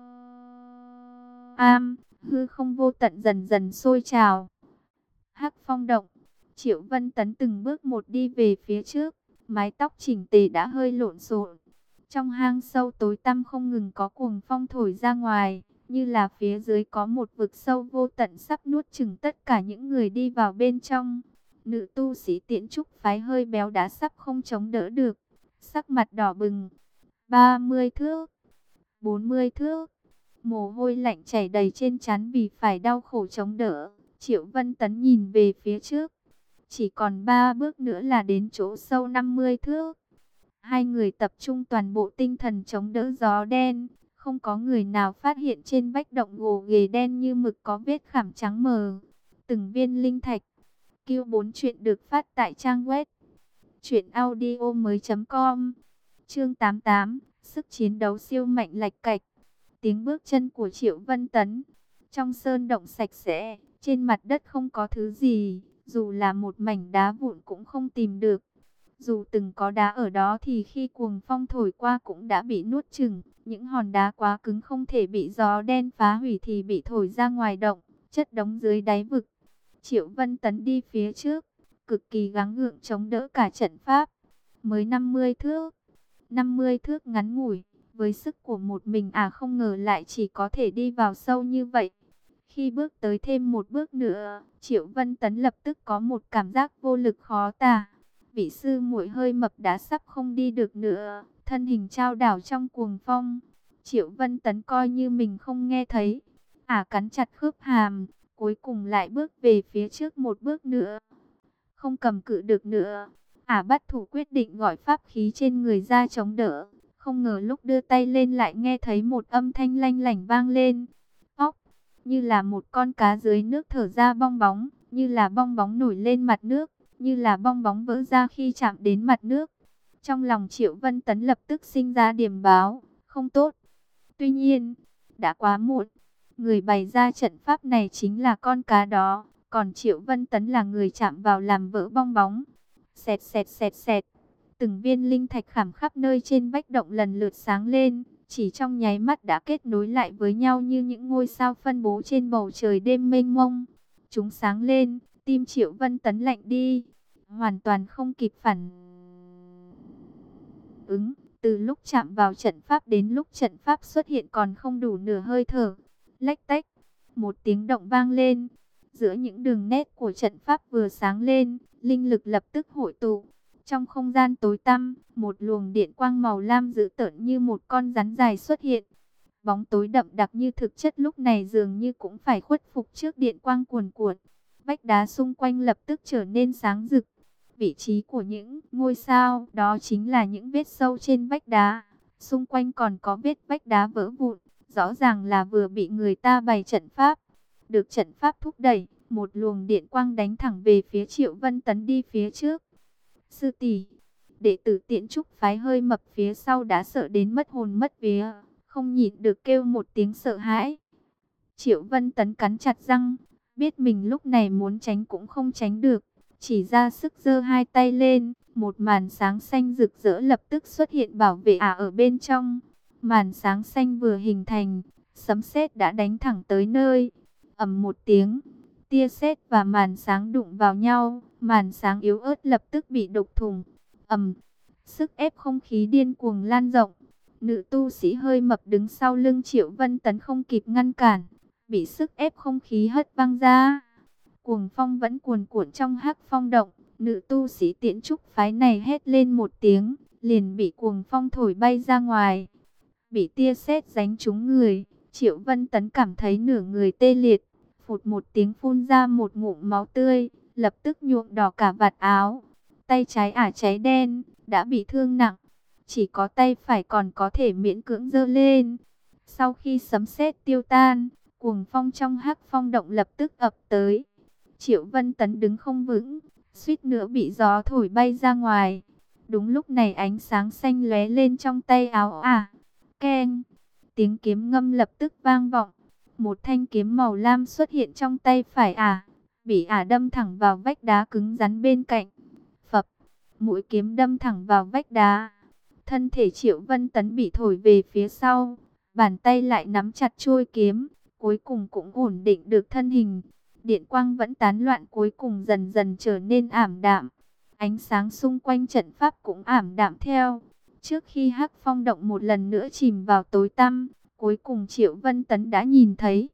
Am, hư không vô tận dần dần sôi trào. Hắc Phong động, Triệu Vân Tấn từng bước một đi về phía trước, mái tóc chỉnh tề đã hơi lộn xộn. Trong hang sâu tối tăm không ngừng có cuồng phong thổi ra ngoài, như là phía dưới có một vực sâu vô tận sắp nuốt chửng tất cả những người đi vào bên trong. Nữ tu sĩ Tiễn Trúc phái hơi béo đã sắp không chống đỡ được, sắc mặt đỏ bừng. 30 thước, 40 thước, mồ hôi lạnh chảy đầy trên trán vì phải đau khổ chống đỡ. Triệu Vân Tấn nhìn về phía trước, chỉ còn 3 bước nữa là đến chỗ sâu 50 thước. Hai người tập trung toàn bộ tinh thần chống đỡ gió đen. Không có người nào phát hiện trên vách động gồ ghề đen như mực có vết khảm trắng mờ. Từng viên linh thạch. Q4 chuyện được phát tại trang web truyệnaudiomoi.com. Chương 88, sức chiến đấu siêu mạnh lạch cạch. Tiếng bước chân của Triệu Vân Tấn. Trong sơn động sạch sẽ, trên mặt đất không có thứ gì, dù là một mảnh đá vụn cũng không tìm được. Dù từng có đá ở đó thì khi cuồng phong thổi qua cũng đã bị nuốt chửng. Những hòn đá quá cứng không thể bị gió đen phá hủy thì bị thổi ra ngoài động, chất đống dưới đáy vực. Triệu Vân Tấn đi phía trước, cực kỳ gắng gượng chống đỡ cả trận pháp. Mới 50 thước, 50 thước ngắn ngủi, với sức của một mình không ngờ lại chỉ có thể đi vào sâu như vậy. Khi bước tới thêm một bước nữa, Triệu Vân Tấn lập tức có một cảm giác vô lực khó tả. Vị sư muội hơi mập đã sắp không đi được nữa, thân hình chao đảo trong cuồng phong. Triệu Vân Tấn coi như mình không nghe thấy, cắn chặt khớp hàm, cuối cùng lại bước về phía trước một bước nữa. Không cầm cự được nữa, bắt thủ quyết định gọi pháp khí trên người ra chống đỡ. Không ngờ lúc đưa tay lên lại nghe thấy một âm thanh lanh lảnh vang lên. Óc, như là một con cá dưới nước thở ra bong bóng, như là bong bóng nổi lên mặt nước, như là bong bóng vỡ ra khi chạm đến mặt nước. Trong lòng Triệu Vân Tấn lập tức sinh ra điểm báo, không tốt. Tuy nhiên, đã quá muộn. Người bày ra trận pháp này chính là con cá đó, còn Triệu Vân Tấn là người chạm vào làm vỡ bong bóng. Xẹt xẹt xẹt xẹt, từng viên linh thạch khảm khắp nơi trên vách động lần lượt sáng lên, chỉ trong nháy mắt đã kết nối lại với nhau như những ngôi sao phân bố trên bầu trời đêm mênh mông. Chúng sáng lên, tim Triệu Vân Tấn lạnh đi, hoàn toàn không kịp phản ứng. Từ lúc chạm vào trận pháp đến lúc trận pháp xuất hiện còn không đủ nửa hơi thở. Lách tách, một tiếng động vang lên. Giữa những đường nét của trận pháp vừa sáng lên, linh lực lập tức hội tụ. Trong không gian tối tăm, một luồng điện quang màu lam dữ tợn như một con rắn dài xuất hiện. Bóng tối đậm đặc như thực chất lúc này dường như cũng phải khuất phục trước điện quang cuồn cuộn. Vách đá xung quanh lập tức trở nên sáng rực. Vị trí của những ngôi sao đó chính là những vết sâu trên vách đá. Xung quanh còn có vết vách đá vỡ vụn, rõ ràng là vừa bị người ta bày trận pháp. Được trận pháp thúc đẩy, một luồng điện quang đánh thẳng về phía Triệu Vân Tấn đi phía trước. Sư tỷ, đệ tử Tiễn Trúc phái hơi mập phía sau đã sợ đến mất hồn mất vía, không nhịn được kêu một tiếng sợ hãi. Triệu Vân Tấn cắn chặt răng, biết mình lúc này muốn tránh cũng không tránh được, chỉ ra sức giơ hai tay lên, một màn sáng xanh rực rỡ lập tức xuất hiện bảo vệ ở bên trong. Màn sáng xanh vừa hình thành, sấm sét đã đánh thẳng tới nơi. Ầm một tiếng, tia sét và màn sáng đụng vào nhau, màn sáng yếu ớt lập tức bị đục thủng. Ầm, sức ép không khí điên cuồng lan rộng. Nữ tu sĩ hơi mập đứng sau lưng Triệu Vân Tấn không kịp ngăn cản, bị sức ép không khí hất văng ra. Cuồng phong vẫn cuồn cuộn trong hắc phong động, nữ tu sĩ Tiễn Trúc phái này hét lên một tiếng, liền bị cuồng phong thổi bay ra ngoài. Bị tia sét đánh trúng người, Triệu Vân Tấn cảm thấy nửa người tê liệt, phụt một tiếng phun ra một ngụm máu tươi, lập tức nhuộm đỏ cả vạt áo. Tay trái cháy đen, đã bị thương nặng, chỉ có tay phải còn có thể miễn cưỡng giơ lên. Sau khi sấm sét tiêu tan, cuồng phong trong hắc phong động lập tức ập tới. Triệu Vân Tấn đứng không vững, suýt nữa bị gió thổi bay ra ngoài. Đúng lúc này ánh sáng xanh lóe lên trong tay áo keng, tiếng kiếm ngâm lập tức vang vọng. Một thanh kiếm màu lam xuất hiện trong tay phải bị đâm thẳng vào vách đá cứng rắn bên cạnh. Phập, mũi kiếm đâm thẳng vào vách đá. Thân thể Triệu Vân Tấn bị thổi về phía sau, bàn tay lại nắm chặt chuôi kiếm, cuối cùng cũng ổn định được thân hình. Điện quang vẫn tán loạn, cuối cùng dần dần trở nên ảm đạm. Ánh sáng xung quanh trận pháp cũng ảm đạm theo. Trước khi hắc phong động một lần nữa chìm vào tối tăm, cuối cùng Triệu Vân Tấn đã nhìn thấy.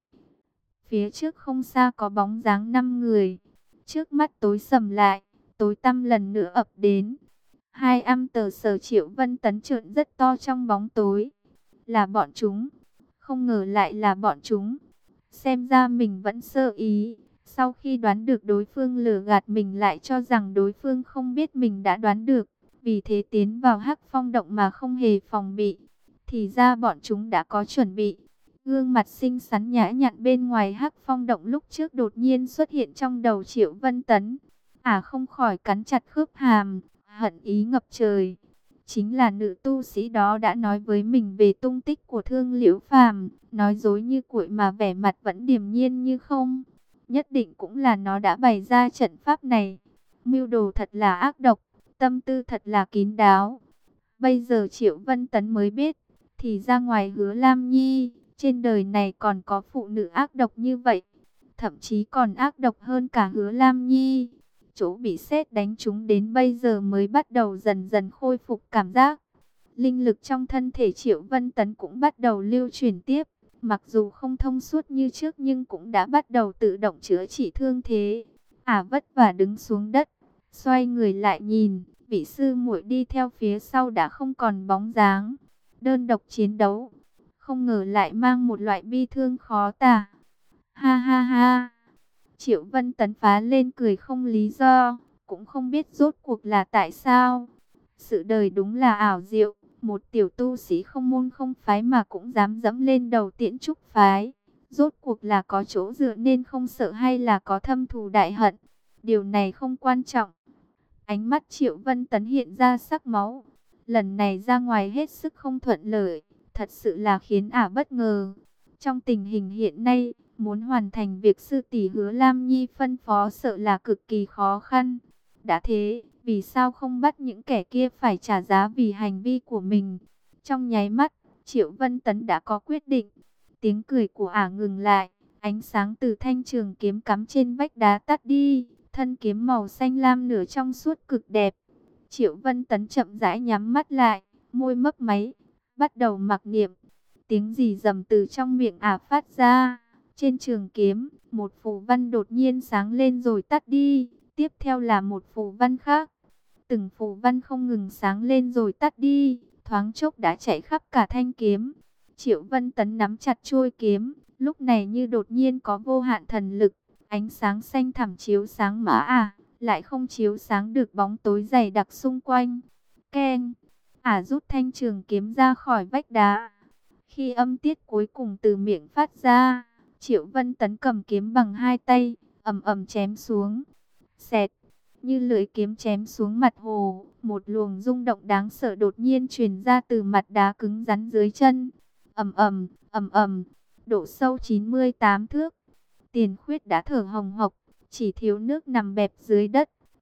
Phía trước không xa có bóng dáng 5 người. Trước mắt tối sầm lại, tối tăm lần nữa ập đến. Hai âm tờ sờ Triệu Vân Tấn trợn rất to trong bóng tối. Là bọn chúng. Không ngờ lại là bọn chúng. Xem ra mình vẫn sơ ý. Sau khi đoán được đối phương lừa gạt mình, lại cho rằng đối phương không biết mình đã đoán được. Vì thế tiến vào hắc phong động mà không hề phòng bị. Thì ra bọn chúng đã có chuẩn bị. Gương mặt xinh xắn nhã nhặn bên ngoài hắc phong động lúc trước đột nhiên xuất hiện trong đầu Triệu Vân Tấn. Không khỏi cắn chặt khớp hàm, hận ý ngập trời. Chính là nữ tu sĩ đó đã nói với mình về tung tích của Thương Liễu Phàm, nói dối như cuội mà vẻ mặt vẫn điềm nhiên như không. Nhất định cũng là nó đã bày ra trận pháp này. Mưu đồ thật là ác độc, tâm tư thật là kín đáo. Bây giờ Triệu Vân Tấn mới biết, thì ra ngoài Hứa Lam Nhi, trên đời này còn có phụ nữ ác độc như vậy. Thậm chí còn ác độc hơn cả Hứa Lam Nhi. Chỗ bị sét đánh trúng đến bây giờ mới bắt đầu dần dần khôi phục cảm giác. Linh lực trong thân thể Triệu Vân Tấn cũng bắt đầu lưu chuyển tiếp. Mặc dù không thông suốt như trước nhưng cũng đã bắt đầu tự động chữa trị thương thế. Vất vả đứng xuống đất, xoay người lại nhìn, vị sư muội đi theo phía sau đã không còn bóng dáng. Đơn độc chiến đấu, không ngờ lại mang một loại bi thương khó tả. Ha ha ha. Triệu Vân Tấn phá lên cười không lý do, cũng không biết rốt cuộc là tại sao. Sự đời đúng là ảo diệu, một tiểu tu sĩ không môn không phái mà cũng dám dẫm lên đầu Tiễn Trúc phái. Rốt cuộc là có chỗ dựa nên không sợ hay là có thâm thù đại hận. Điều này không quan trọng. Ánh mắt Triệu Vân Tấn hiện ra sắc máu. Lần này ra ngoài hết sức không thuận lợi, thật sự là khiến bất ngờ. Trong tình hình hiện nay, muốn hoàn thành việc sư tỷ Hứa Lam Nhi phân phó sợ là cực kỳ khó khăn. Đã thế, vì sao không bắt những kẻ kia phải trả giá vì hành vi của mình? Trong nháy mắt, Triệu Vân Tấn đã có quyết định. Tiếng cười của ngừng lại, ánh sáng từ thanh trường kiếm cắm trên vách đá tắt đi, thân kiếm màu xanh lam nửa trong suốt cực đẹp. Triệu Vân Tấn chậm rãi nhắm mắt lại, môi mấp máy, bắt đầu mặc niệm. Tiếng rì rầm từ trong miệng phát ra. Trên trường kiếm, một phù văn đột nhiên sáng lên rồi tắt đi. Tiếp theo là một phù văn khác. Từng phù văn không ngừng sáng lên rồi tắt đi, thoáng chốc đã chạy khắp cả thanh kiếm. Triệu Vân Tấn nắm chặt chuôi kiếm, lúc này như đột nhiên có vô hạn thần lực. Ánh sáng xanh thẳm chiếu sáng mã lại không chiếu sáng được bóng tối dày đặc xung quanh. Keng, rút thanh trường kiếm ra khỏi vách đá. Khi âm tiết cuối cùng từ miệng phát ra, Triệu Vân Tấn cầm kiếm bằng hai tay, ầm ầm chém xuống. Xẹt, như lưỡi kiếm chém xuống mặt hồ, một luồng rung động đáng sợ đột nhiên truyền ra từ mặt đá cứng rắn dưới chân. Ầm ầm, ầm ầm, độ sâu 98 thước. Tiền Khuyết đã thở hồng hộc, chỉ thiếu nước nằm bẹp dưới đất.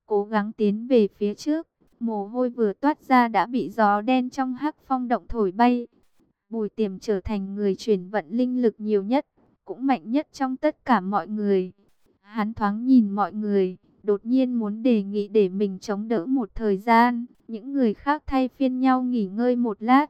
cố gắng tiến về phía trước. Mồ hôi vừa toát ra đã bị gió đen trong hắc phong động thổi bay. Bùi Tiềm trở thành người chuyển vận linh lực nhiều nhất, cũng mạnh nhất trong tất cả mọi người. Hắn thoáng nhìn mọi người, đột nhiên muốn đề nghị để mình chống đỡ một thời gian, những người khác thay phiên nhau nghỉ ngơi một lát.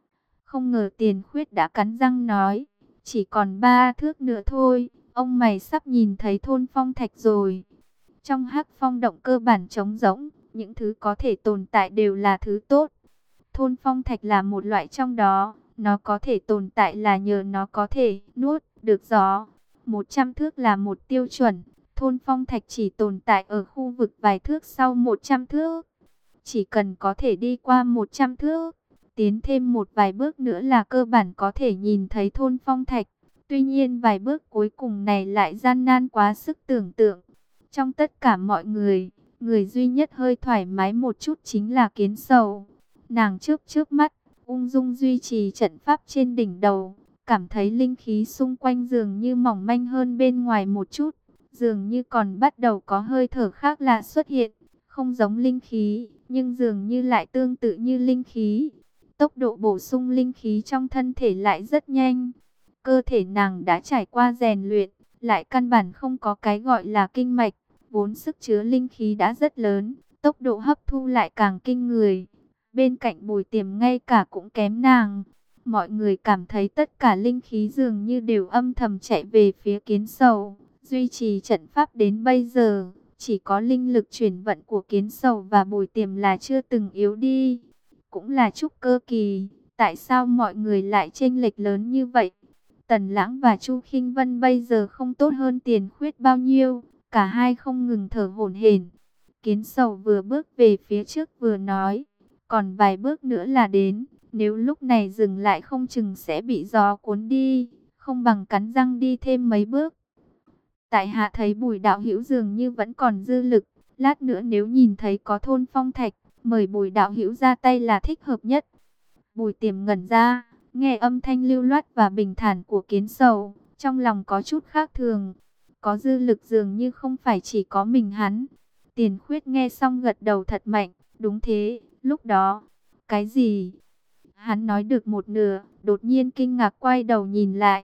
Không ngờ Tiền Khuyết đã cắn răng nói, chỉ còn 3 thước nữa thôi, ông mày sắp nhìn thấy thôn phong thạch rồi. Trong hắc phong động cơ bản trống rỗng, những thứ có thể tồn tại đều là thứ tốt. Thôn phong thạch là một loại trong đó, nó có thể tồn tại là nhờ nó có thể nuốt được gió. 100 thước là một tiêu chuẩn, thôn phong thạch chỉ tồn tại ở khu vực vài thước sau 100 thước. Chỉ cần có thể đi qua 100 thước, tiến thêm một vài bước nữa là cơ bản có thể nhìn thấy thôn phong thạch. Tuy nhiên vài bước cuối cùng này lại gian nan quá sức tưởng tượng. Trong tất cả mọi người, người duy nhất hơi thoải mái một chút chính là Kiến Sầu. Nàng chớp chớp mắt, ung dung duy trì trận pháp trên đỉnh đầu, cảm thấy linh khí xung quanh dường như mỏng manh hơn bên ngoài một chút, dường như còn bắt đầu có hơi thở khác lạ xuất hiện, không giống linh khí, nhưng dường như lại tương tự như linh khí. Tốc độ bổ sung linh khí trong thân thể lại rất nhanh. Cơ thể nàng đã trải qua rèn luyện, lại căn bản không có cái gọi là kinh mạch, vốn sức chứa linh khí đã rất lớn, tốc độ hấp thu lại càng kinh người. Bên cạnh Bùi Tiềm ngay cả cũng kém nàng. Mọi người cảm thấy tất cả linh khí dường như đều âm thầm chạy về phía Kiến Sầu. Duy trì trận pháp đến bây giờ, chỉ có linh lực chuyển vận của Kiến Sầu và Bùi Tiềm là chưa từng yếu đi. Cũng là trúc cơ kỳ, tại sao mọi người lại chênh lệch lớn như vậy? Tần Lãng và Chu Khinh Vân bây giờ không tốt hơn Tiền Khuyết bao nhiêu, cả hai không ngừng thở hổn hển. Kiến Sầu vừa bước về phía trước vừa nói, còn vài bước nữa là đến, nếu lúc này dừng lại không chừng sẽ bị gió cuốn đi, không bằng cắn răng đi thêm mấy bước. Tại hạ thấy Bùi đạo hữu dường như vẫn còn dư lực, lát nữa nếu nhìn thấy có thôn phong thạch, mời Bùi đạo hữu ra tay là thích hợp nhất. Bùi Tiềm ngẩn ra, nghe âm thanh lưu loát và bình thản của Kiến Sầu, trong lòng có chút khác thường. Có dư lực dường như không phải chỉ có mình hắn. Tiền Khuyết nghe xong gật đầu thật mạnh, đúng thế, lúc đó, cái gì? Hắn nói được một nửa, đột nhiên kinh ngạc quay đầu nhìn lại.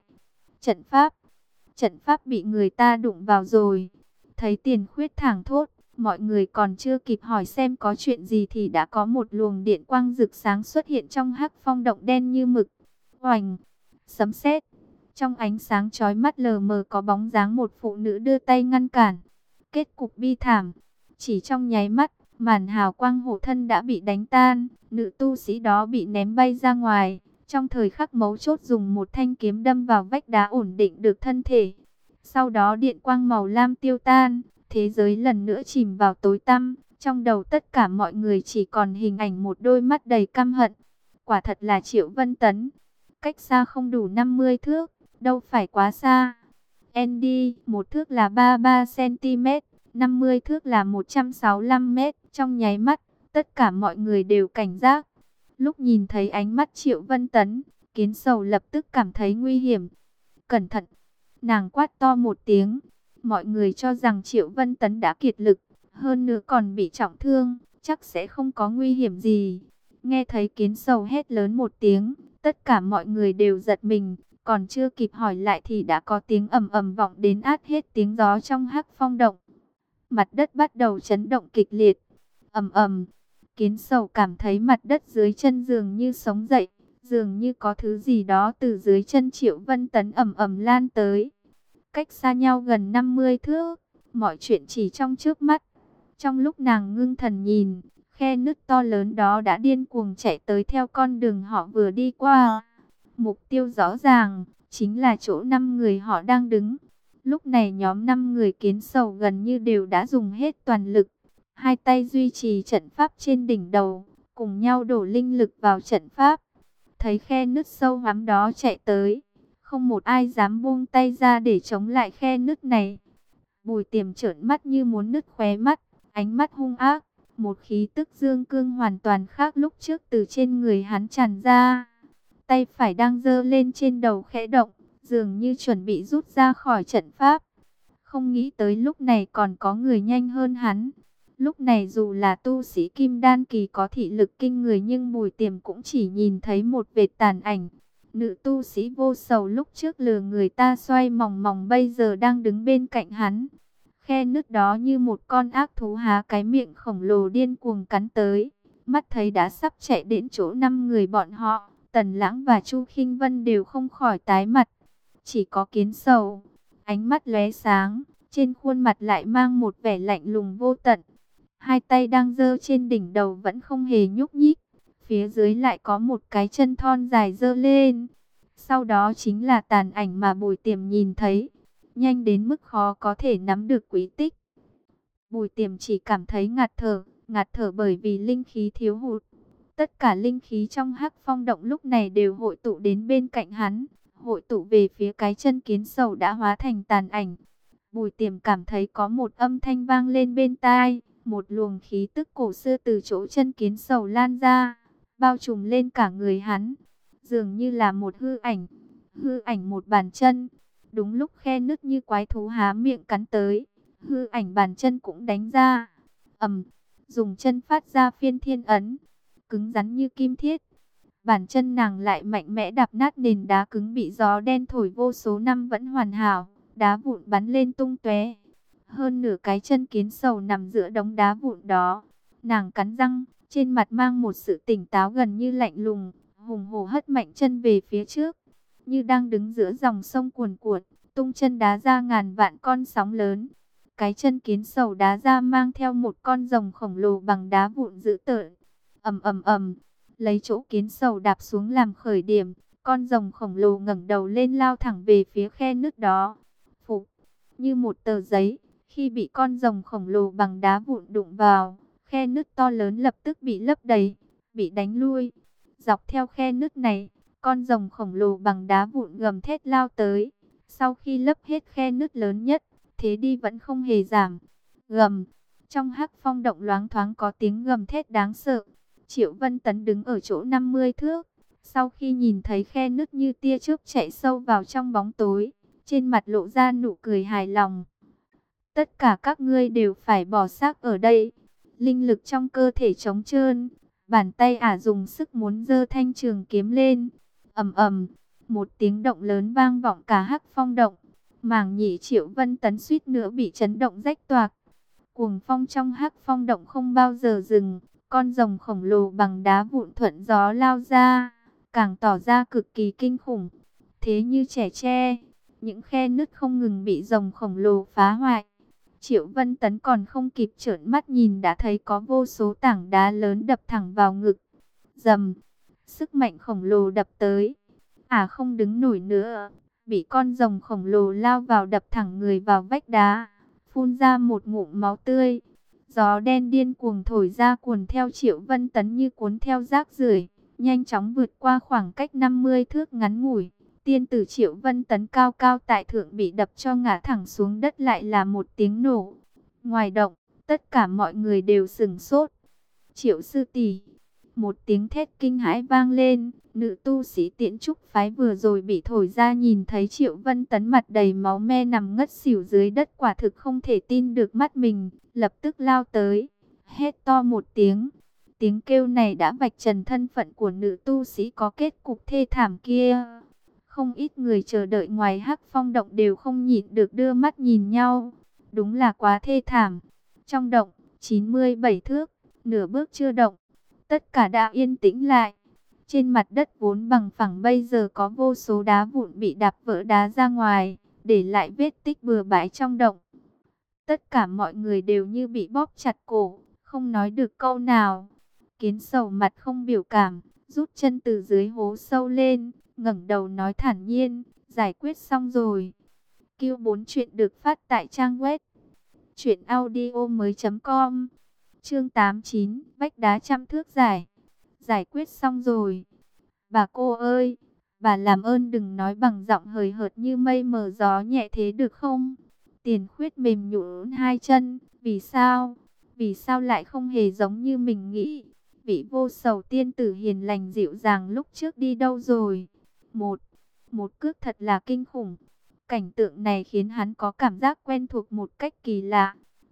Trận pháp bị người ta đụng vào rồi. Thấy Tiền Khuyết thảng thốt, mọi người còn chưa kịp hỏi xem có chuyện gì thì đã có một luồng điện quang rực sáng xuất hiện trong hắc phong động đen như mực. Oành, sấm sét. Trong ánh sáng chói mắt lờ mờ có bóng dáng một phụ nữ đưa tay ngăn cản. Kết cục bi thảm, chỉ trong nháy mắt, màn hào quang hộ thân đã bị đánh tan, nữ tu sĩ đó bị ném bay ra ngoài. Trong thời khắc mấu chốt dùng một thanh kiếm đâm vào vách đá ổn định được thân thể. Sau đó điện quang màu lam tiêu tan, thế giới lần nữa chìm vào tối tăm. Trong đầu tất cả mọi người chỉ còn hình ảnh một đôi mắt đầy căm hận. Quả thật là Triệu Vân Tấn. Cách xa không đủ 50 thước, đâu phải quá xa. Andy, một thước là 33 cm, 50 thước là 165 m. Trong nháy mắt, tất cả mọi người đều cảnh giác. Lúc nhìn thấy ánh mắt Triệu Vân Tấn, Kiến Sầu lập tức cảm thấy nguy hiểm. Cẩn thận! Nàng quát to một tiếng. Mọi người cho rằng Triệu Vân Tấn đã kiệt lực, hơn nữa còn bị trọng thương, chắc sẽ không có nguy hiểm gì. Nghe thấy Kiến Sầu hét lớn một tiếng, tất cả mọi người đều giật mình, còn chưa kịp hỏi lại thì đã có tiếng ầm ầm vọng đến át hết tiếng gió trong hắc phong động. Mặt đất bắt đầu chấn động kịch liệt. Ầm ầm, Kiến Sầu cảm thấy mặt đất dưới chân dường như sống dậy, dường như có thứ gì đó từ dưới chân Triệu Vân Tấn ầm ầm lan tới. Cách xa nhau gần 50 thước, mọi chuyện chỉ trong chớp mắt. Trong lúc nàng ngưng thần nhìn, khe nứt to lớn đó đã điên cuồng chạy tới theo con đường họ vừa đi qua. Mục tiêu rõ ràng, chính là chỗ 5 người họ đang đứng. Lúc này nhóm 5 người Kiến Sầu gần như đều đã dùng hết toàn lực. Hai tay duy trì trận pháp trên đỉnh đầu, cùng nhau đổ linh lực vào trận pháp. Thấy khe nứt sâu hoắm đó chạy tới, không một ai dám buông tay ra để chống lại khe nứt này. Bùi Tiềm trợn mắt như muốn nứt khóe mắt, ánh mắt hung ác, một khí tức dương cương hoàn toàn khác lúc trước từ trên người hắn tràn ra. Tay phải đang giơ lên trên đầu khẽ động, dường như chuẩn bị rút ra khỏi trận pháp. Không nghĩ tới lúc này còn có người nhanh hơn hắn. Lúc này dù là tu sĩ kim đan kỳ có thị lực kinh người nhưng Bùi Tiềm cũng chỉ nhìn thấy một vệt tàn ảnh. Nữ tu sĩ vô sầu lúc trước lừa người ta xoay mòng mòng bây giờ đang đứng bên cạnh hắn. Khe nứt đó như một con ác thú há cái miệng khổng lồ điên cuồng cắn tới. Mắt thấy đã sắp chạy đến chỗ 5 người bọn họ, Tần Lãng và Chu Khinh Vân đều không khỏi tái mặt. Chỉ có Kiến Sầu, ánh mắt lóe sáng, trên khuôn mặt lại mang một vẻ lạnh lùng vô tận. Hai tay đang giơ trên đỉnh đầu vẫn không hề nhúc nhích. Phía dưới lại có một cái chân thon dài giơ lên. Sau đó chính là tàn ảnh mà Bùi Tiềm nhìn thấy, nhanh đến mức khó có thể nắm được quý tích. Bùi Tiềm chỉ cảm thấy ngạt thở bởi vì linh khí thiếu hụt. Tất cả linh khí trong Hắc Phong động lúc này đều hội tụ đến bên cạnh hắn, hội tụ về phía cái chân Kiến Sầu đã hóa thành tàn ảnh. Bùi Tiềm cảm thấy có một âm thanh vang lên bên tai, một luồng khí tức cổ xưa từ chỗ chân Kiến Sầu lan ra, bao trùm lên cả người hắn, dường như là một hư ảnh một bàn chân. Đúng lúc khe nứt như quái thú há miệng cắn tới, hư ảnh bàn chân cũng đánh ra, dùng chân phát ra phiên thiên ấn, cứng rắn như kim thiết. Bàn chân nàng lại mạnh mẽ đạp nát nền đá cứng bị gió đen thổi vô số năm vẫn hoàn hảo, đá vụn bắn lên tung tóe. Hơn nửa cái chân Kiến Sầu nằm giữa đống đá vụn đó. Nàng cắn răng, trên mặt mang một sự tỉnh táo gần như lạnh lùng, hùng hổ hất mạnh chân về phía trước, như đang đứng giữa dòng sông cuồn cuộn, tung chân đá ra ngàn vạn con sóng lớn. Cái chân Kiến Sầu đá ra mang theo một con rồng khổng lồ bằng đá vụn dữ tợn. Ầm ầm ầm, lấy chỗ Kiến Sầu đạp xuống làm khởi điểm, con rồng khổng lồ ngẩng đầu lên lao thẳng về phía khe nứt đó. Phục, như một tờ giấy, khi bị con rồng khổng lồ bằng đá vụn đụng vào, khe nứt to lớn lập tức bị lấp đầy, bị đánh lui. Dọc theo khe nứt này, con rồng khổng lồ bằng đá vụn gầm thét lao tới. Sau khi lấp hết khe nứt lớn nhất, thế đi vẫn không hề giảm. Gầm, trong Hắc Phong động loáng thoáng có tiếng gầm thét đáng sợ. Triệu Vân Tấn đứng ở chỗ 50 thước. Sau khi nhìn thấy khe nứt như tia chớp chạy sâu vào trong bóng tối, trên mặt lộ ra nụ cười hài lòng. Tất cả các ngươi đều phải bỏ xác ở đây. Linh lực trong cơ thể trống trơn, bàn tay ả dùng sức muốn giơ thanh trường kiếm lên. Ầm ầm, một tiếng động lớn vang vọng cả Hắc Phong động. Màng nhĩ Triệu Vân Tấn suýt nữa bị chấn động rách toạc. Cuồng phong trong Hắc Phong động không bao giờ dừng, con rồng khổng lồ bằng đá vụn thuận gió lao ra, càng tỏ ra cực kỳ kinh khủng. Thế như trẻ tre, những khe nứt không ngừng bị rồng khổng lồ phá hoại. Triệu Vân Tấn còn không kịp trợn mắt nhìn đã thấy có vô số tảng đá lớn đập thẳng vào ngực. Rầm, sức mạnh khổng lồ đập tới. Không đứng nổi nữa, bị con rồng khổng lồ lao vào đập thẳng người vào vách đá, phun ra một ngụm máu tươi. Gió đen điên cuồng thổi ra cuốn theo Triệu Vân Tấn như cuốn theo rác rưởi, nhanh chóng vượt qua khoảng cách 50 thước ngắn ngủi. Tiên tử Triệu Vân Tấn cao cao tại thượng bị đập cho ngã thẳng xuống đất lại là một tiếng nổ. Ngoài động, tất cả mọi người đều sửng sốt. Triệu sư tỷ, một tiếng thét kinh hãi vang lên. Nữ tu sĩ Tiễn Trúc phái vừa rồi bị thổi ra nhìn thấy Triệu Vân Tấn mặt đầy máu me nằm ngất xỉu dưới đất, quả thực không thể tin được mắt mình, lập tức lao tới, hét to một tiếng. Tiếng kêu này đã vạch trần thân phận của nữ tu sĩ có kết cục thê thảm kia. Không ít người chờ đợi ngoài Hắc Phong động đều không nhịn được đưa mắt nhìn nhau. Đúng là quá thê thảm. Trong động, 97 thước, nửa bước chưa động, tất cả đã yên tĩnh lại. Trên mặt đất vốn bằng phẳng bây giờ có vô số đá vụn bị đạp vỡ đá ra ngoài, để lại vết tích bừa bãi trong động. Tất cả mọi người đều như bị bóp chặt cổ, không nói được câu nào. Kiến Sầu mặt không biểu cảm, rút chân từ dưới hố sâu lên, ngẩng đầu nói thản nhiên, giải quyết xong rồi. Q4 chuyện được phát tại trang web truyệnaudiomoi.com. Chương 89, vách đá trăm thước giải quyết xong rồi. Bà cô ơi, bà làm ơn đừng nói bằng giọng hời hợt như mây mờ gió nhẹ thế được không? Tiền Khuyết mềm nhũn hai chân, vì sao? Vì sao lại không hề giống như mình nghĩ? Vị vô sầu tiên tử hiền lành dịu dàng lúc trước đi đâu rồi? Một cước thật là kinh khủng. Cảnh tượng này khiến hắn có cảm giác quen thuộc một cách kỳ lạ.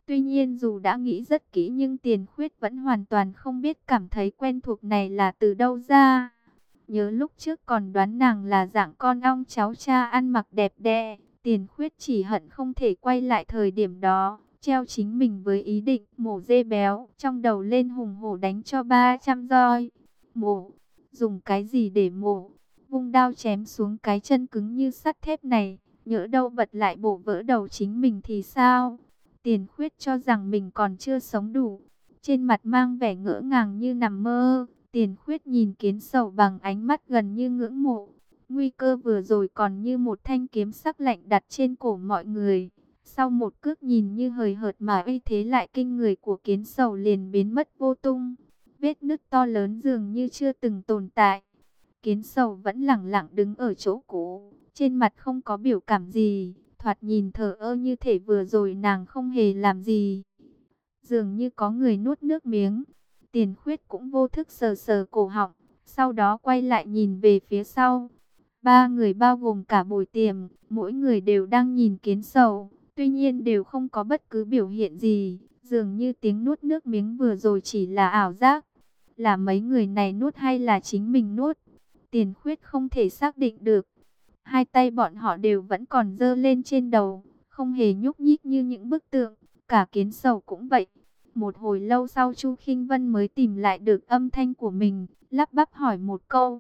Tuy nhiên dù đã nghĩ rất kỹ nhưng Tiền Khuyết vẫn hoàn toàn không biết cảm thấy quen thuộc này là từ đâu ra. Nhớ lúc trước còn đoán nàng là dạng con ong cháu cha ăn mặc đẹp đẽ, Tiền Khuyết chỉ hận không thể quay lại thời điểm đó, treo chính mình với ý định mổ dê béo, trong đầu lên hùng hổ đánh cho 300 roi. Mổ, dùng cái gì để mổ? Vung đao chém xuống cái chân cứng như sắt thép này, nhỡ đâu bật lại bổ vỡ đầu chính mình thì sao? Tiền Khuyết cho rằng mình còn chưa sống đủ, trên mặt mang vẻ ngỡ ngàng như nằm mơ. Tiền Khuyết nhìn Kiến Sầu bằng ánh mắt gần như ngưỡng mộ. Nguy cơ vừa rồi còn như một thanh kiếm sắc lạnh đặt trên cổ mọi người. Sau một cước nhìn như hời hợt mà uy thế lại kinh người của Kiến Sầu liền biến mất vô tung. Vết nứt to lớn dường như chưa từng tồn tại. Kiến Sầu vẫn lẳng lặng đứng ở chỗ cũ, trên mặt không có biểu cảm gì, thoạt nhìn thờ ơ như thể vừa rồi nàng không hề làm gì. Dường như có người nuốt nước miếng. Tiền Khuyết cũng vô thức sờ sờ cổ họng, sau đó quay lại nhìn về phía sau. Ba người bao gồm cả Bùi Tiềm, mỗi người đều đang nhìn Kiến Sầu, tuy nhiên đều không có bất cứ biểu hiện gì, dường như tiếng nuốt nước miếng vừa rồi chỉ là ảo giác. Là mấy người này nuốt hay là chính mình nuốt? Tiền Khuyết không thể xác định được. Hai tay bọn họ đều vẫn còn giơ lên trên đầu, không hề nhúc nhích như những bức tượng. Cả Kiến Sầu cũng vậy. Một hồi lâu sau Chu Khinh Vân mới tìm lại được âm thanh của mình, lắp bắp hỏi một câu,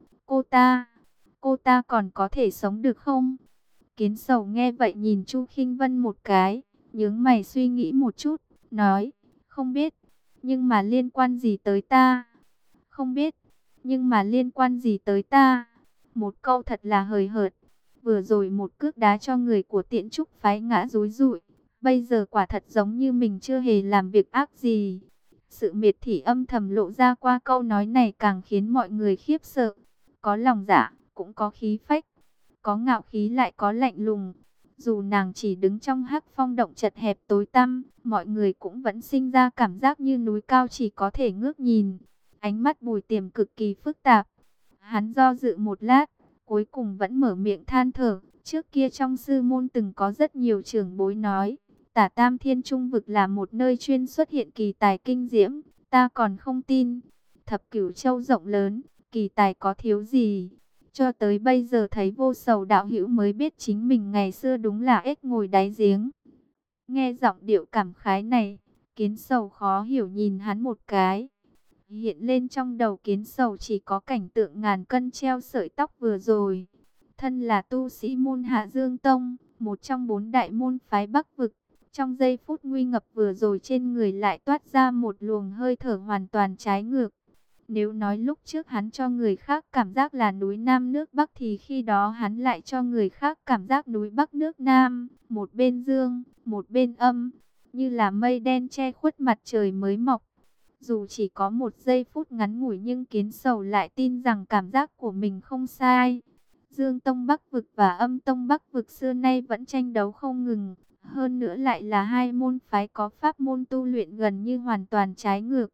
cô ta còn có thể sống được không? Kiến Sầu nghe vậy nhìn Chu Khinh Vân một cái, nhướng mày suy nghĩ một chút, nói, không biết, nhưng mà liên quan gì tới ta? Không biết, nhưng mà liên quan gì tới ta? Một câu thật là hời hợt. Vừa rồi một cước đá cho người của Tiễn Trúc phái ngã rúi rụi, bây giờ quả thật giống như mình chưa hề làm việc ác gì. Sự miệt thị âm thầm lộ ra qua câu nói này càng khiến mọi người khiếp sợ. Có lòng dạ, cũng có khí phách, có ngạo khí lại có lạnh lùng. Dù nàng chỉ đứng trong hắc phong động chật hẹp tối tăm, mọi người cũng vẫn sinh ra cảm giác như núi cao chỉ có thể ngước nhìn. Ánh mắt Bùi Tiềm cực kỳ phức tạp. Hắn do dự một lát, cuối cùng vẫn mở miệng than thở. Trước kia trong sư môn từng có rất nhiều trưởng bối nói, Tả Tam Thiên Trung Vực là một nơi chuyên xuất hiện kỳ tài kinh diễm. Ta còn không tin. Thập Cửu Châu rộng lớn, kỳ tài có thiếu gì? Cho tới bây giờ thấy Vô Sầu đạo hữu mới biết chính mình ngày xưa đúng là ếch ngồi đáy giếng. Nghe giọng điệu cảm khái này, Kiến Sầu khó hiểu nhìn hắn một cái. Hiện lên trong đầu Kiến Sầu chỉ có cảnh tượng ngàn cân treo sợi tóc vừa rồi. Thân là tu sĩ môn Hạ Dương Tông, một trong 4 đại môn phái Bắc Vực. Trong giây phút nguy ngập vừa rồi trên người lại toát ra một luồng hơi thở hoàn toàn trái ngược. Nếu nói lúc trước hắn cho người khác cảm giác là núi Nam nước Bắc thì khi đó hắn lại cho người khác cảm giác núi Bắc nước Nam, một bên dương, một bên âm, như là mây đen che khuất mặt trời mới mọc. Dù chỉ có một giây phút ngắn ngủi nhưng Kiến Sầu lại tin rằng cảm giác của mình không sai. Dương Tông Bắc Vực và Âm Tông Bắc Vực xưa nay vẫn tranh đấu không ngừng. Hơn nữa lại là hai môn phái có pháp môn tu luyện gần như hoàn toàn trái ngược.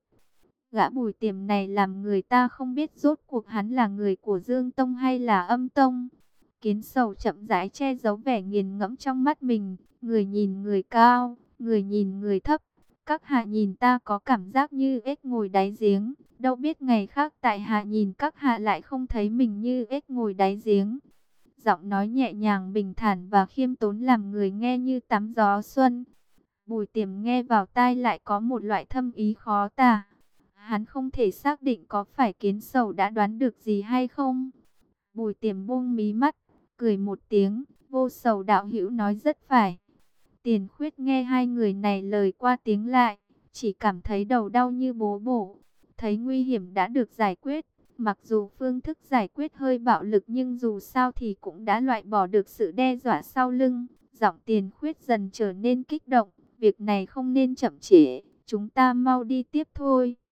Gã Bùi Tiềm này làm người ta không biết rốt cuộc hắn là người của Dương Tông hay là Âm Tông. Kiến Sầu chậm rãi che giấu vẻ nghiền ngẫm trong mắt mình. Người nhìn người cao, người nhìn người thấp. Các hạ nhìn ta có cảm giác như ếch ngồi đáy giếng. Đâu biết ngày khác tại hạ nhìn các hạ lại không thấy mình như ếch ngồi đáy giếng. Giọng nói nhẹ nhàng bình thản và khiêm tốn làm người nghe như tắm gió xuân. Bùi Tiềm nghe vào tai lại có một loại thâm ý khó tả. Hắn không thể xác định có phải Kiến Sầu đã đoán được gì hay không. Bùi Tiềm buông mí mắt, cười một tiếng, Vô Sầu đạo hữu nói rất phải. Tiền Khuyết nghe hai người này lời qua tiếng lại, chỉ cảm thấy đầu đau như búa bổ. Thấy nguy hiểm đã được giải quyết, mặc dù phương thức giải quyết hơi bạo lực nhưng dù sao thì cũng đã loại bỏ được sự đe dọa sau lưng. Giọng Tiền Khuyết dần trở nên kích động, việc này không nên chậm trễ, chúng ta mau đi tiếp thôi.